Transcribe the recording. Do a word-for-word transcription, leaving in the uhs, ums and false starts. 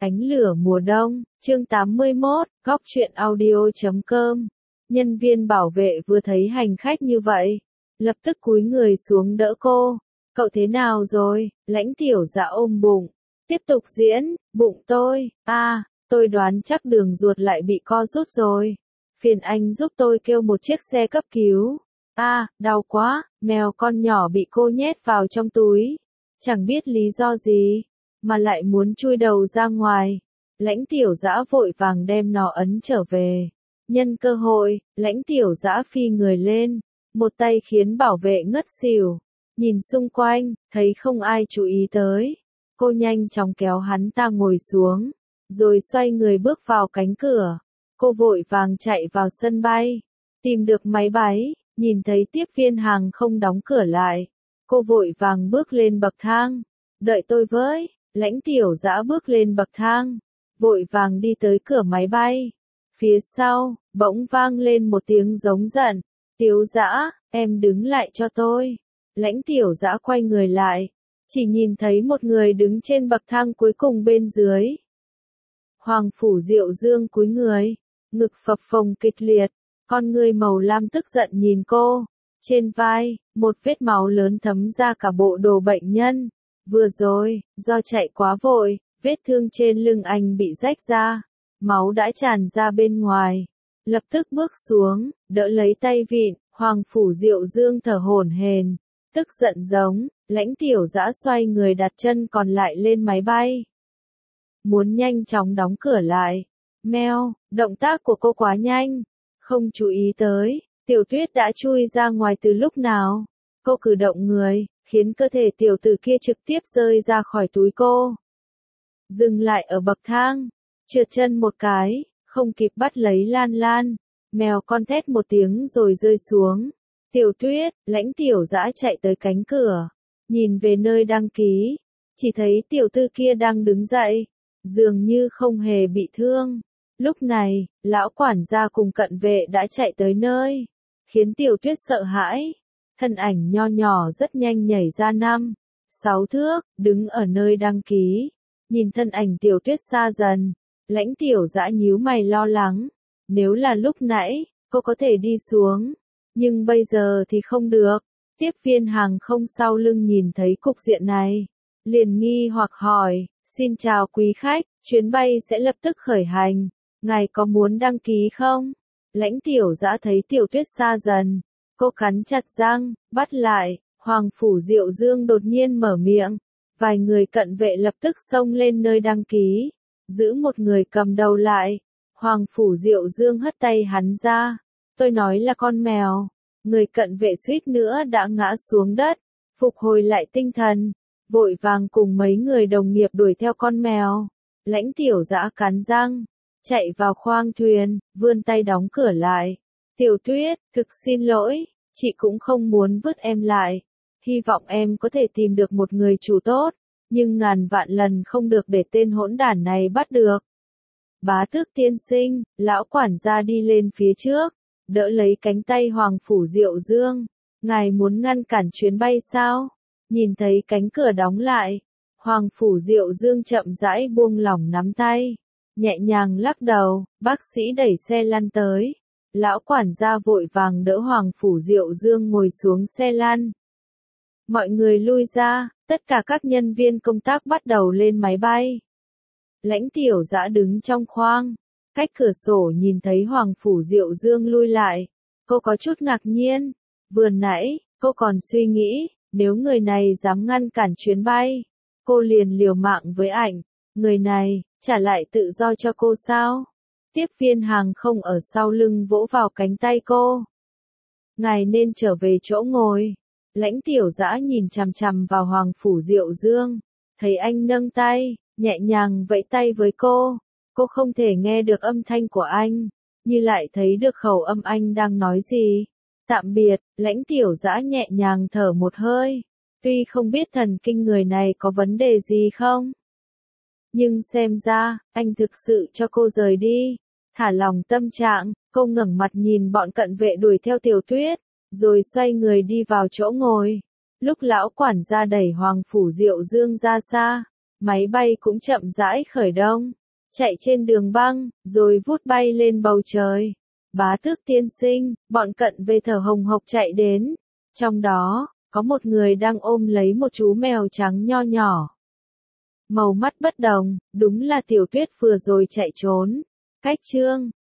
Ánh lửa mùa đông, chương tám mươi mốt, góc truyện audio chấm com. Nhân viên bảo vệ vừa thấy hành khách như vậy, lập tức cúi người xuống đỡ cô. Cậu thế nào rồi? Lãnh Tiểu Dã ôm bụng. Tiếp tục diễn, bụng tôi, a, à, tôi đoán chắc đường ruột lại bị co rút rồi. Phiền anh giúp tôi kêu một chiếc xe cấp cứu. A, à, đau quá, mèo con nhỏ bị cô nhét vào trong túi. Chẳng biết lý do gì, mà lại muốn chui đầu ra ngoài. Lãnh Tiểu Dã vội vàng đem nó ấn trở về. Nhân cơ hội, Lãnh Tiểu Dã phi người lên, một tay khiến bảo vệ ngất xỉu. Nhìn xung quanh, thấy không ai chú ý tới. Cô nhanh chóng kéo hắn ta ngồi xuống, rồi xoay người bước vào cánh cửa. Cô vội vàng chạy vào sân bay, tìm được máy bay, nhìn thấy tiếp viên hàng không đóng cửa lại. Cô vội vàng bước lên bậc thang. Đợi tôi với. Lãnh Tiểu Dã bước lên bậc thang, vội vàng đi tới cửa máy bay. Phía sau, bỗng vang lên một tiếng giống giận. Tiểu Dã, em đứng lại cho tôi. Lãnh Tiểu Dã quay người lại, chỉ nhìn thấy một người đứng trên bậc thang cuối cùng bên dưới. Hoàng Phủ Diệu Dương cúi người, ngực phập phồng kịch liệt, con ngươi màu lam tức giận nhìn cô. Trên vai, một vết máu lớn thấm ra cả bộ đồ bệnh nhân. Vừa rồi, do chạy quá vội, vết thương trên lưng anh bị rách ra, máu đã tràn ra bên ngoài. Lập tức bước xuống, đỡ lấy tay vịn, Hoàng Phủ Diệu Dương thở hổn hển, tức giận giống. Lãnh Tiểu Dã xoay người đặt chân còn lại lên máy bay, muốn nhanh chóng đóng cửa lại. Meo, động tác của cô quá nhanh, không chú ý tới, Tiểu Tuyết đã chui ra ngoài từ lúc nào. Cô cử động người, khiến cơ thể tiểu tử kia trực tiếp rơi ra khỏi túi cô. Dừng lại ở bậc thang, trượt chân một cái, không kịp bắt lấy Lan Lan. Mèo con thét một tiếng rồi rơi xuống. Tiểu Tuyết, Lãnh Tiểu Dã chạy tới cánh cửa, nhìn về nơi đăng ký, chỉ thấy tiểu tư kia đang đứng dậy, dường như không hề bị thương. Lúc này, lão quản gia cùng cận vệ đã chạy tới nơi, khiến Tiểu Tuyết sợ hãi. Thân ảnh nho nhỏ rất nhanh nhảy ra năm, sáu thước, đứng ở nơi đăng ký. Nhìn thân ảnh Tiểu Tuyết xa dần, Lãnh Tiểu Dã nhíu mày lo lắng. Nếu là lúc nãy, cô có thể đi xuống, nhưng bây giờ thì không được. Tiếp viên hàng không sau lưng nhìn thấy cục diện này, liền nghi hoặc hỏi, xin chào quý khách, chuyến bay sẽ lập tức khởi hành, ngài có muốn đăng ký không? Lãnh Tiểu Dã thấy Tiểu Tuyết xa dần, cô cắn chặt răng, bắt lại. Hoàng Phủ Diệu Dương đột nhiên mở miệng, vài người cận vệ lập tức xông lên nơi đăng ký, giữ một người cầm đầu lại. Hoàng Phủ Diệu Dương hất tay hắn ra, tôi nói là con mèo. Người cận vệ suýt nữa đã ngã xuống đất, phục hồi lại tinh thần, vội vàng cùng mấy người đồng nghiệp đuổi theo con mèo. Lãnh Tiểu Dã cắn răng, chạy vào khoang thuyền, vươn tay đóng cửa lại. Tiểu Tuyết, thực xin lỗi, chị cũng không muốn vứt em lại. Hy vọng em có thể tìm được một người chủ tốt, nhưng ngàn vạn lần không được để tên hỗn đản này bắt được. Bá Tước tiên sinh, lão quản gia đi lên phía trước, đỡ lấy cánh tay Hoàng Phủ Diệu Dương. Ngài muốn ngăn cản chuyến bay sao? Nhìn thấy cánh cửa đóng lại, Hoàng Phủ Diệu Dương chậm rãi buông lỏng nắm tay, nhẹ nhàng lắc đầu. Bác sĩ đẩy xe lăn tới. Lão quản gia vội vàng đỡ Hoàng Phủ Diệu Dương ngồi xuống xe lăn. Mọi người lui ra, tất cả các nhân viên công tác bắt đầu lên máy bay. Lãnh Tiểu Dã đứng trong khoang, cách cửa sổ nhìn thấy Hoàng Phủ Diệu Dương lui lại. Cô có chút ngạc nhiên. Vừa nãy, cô còn suy nghĩ, nếu người này dám ngăn cản chuyến bay, cô liền liều mạng với ảnh. Người này, trả lại tự do cho cô sao? Tiếp viên hàng không ở sau lưng vỗ vào cánh tay cô. Ngài nên trở về chỗ ngồi. Lãnh Tiểu Dã nhìn chằm chằm vào Hoàng Phủ Diệu Dương, thấy anh nâng tay, nhẹ nhàng vẫy tay với cô. Cô không thể nghe được âm thanh của anh, như lại thấy được khẩu âm anh đang nói gì. Tạm biệt. Lãnh Tiểu Dã nhẹ nhàng thở một hơi. Tuy không biết thần kinh người này có vấn đề gì không, nhưng xem ra, anh thực sự cho cô rời đi. Thả lòng tâm trạng, cô ngẩng mặt nhìn bọn cận vệ đuổi theo Tiểu Tuyết, rồi xoay người đi vào chỗ ngồi. Lúc lão quản gia đẩy Hoàng Phủ Diệu Dương ra xa, Máy bay cũng chậm rãi khởi động, chạy trên đường băng, rồi vút bay lên bầu trời. Bá tước tiên sinh, bọn cận về thở hồng hộc chạy đến. Trong đó, có một người đang ôm lấy một chú mèo trắng nho nhỏ. Màu mắt bất đồng, đúng là Tiểu Tuyết vừa rồi chạy trốn. Cách chương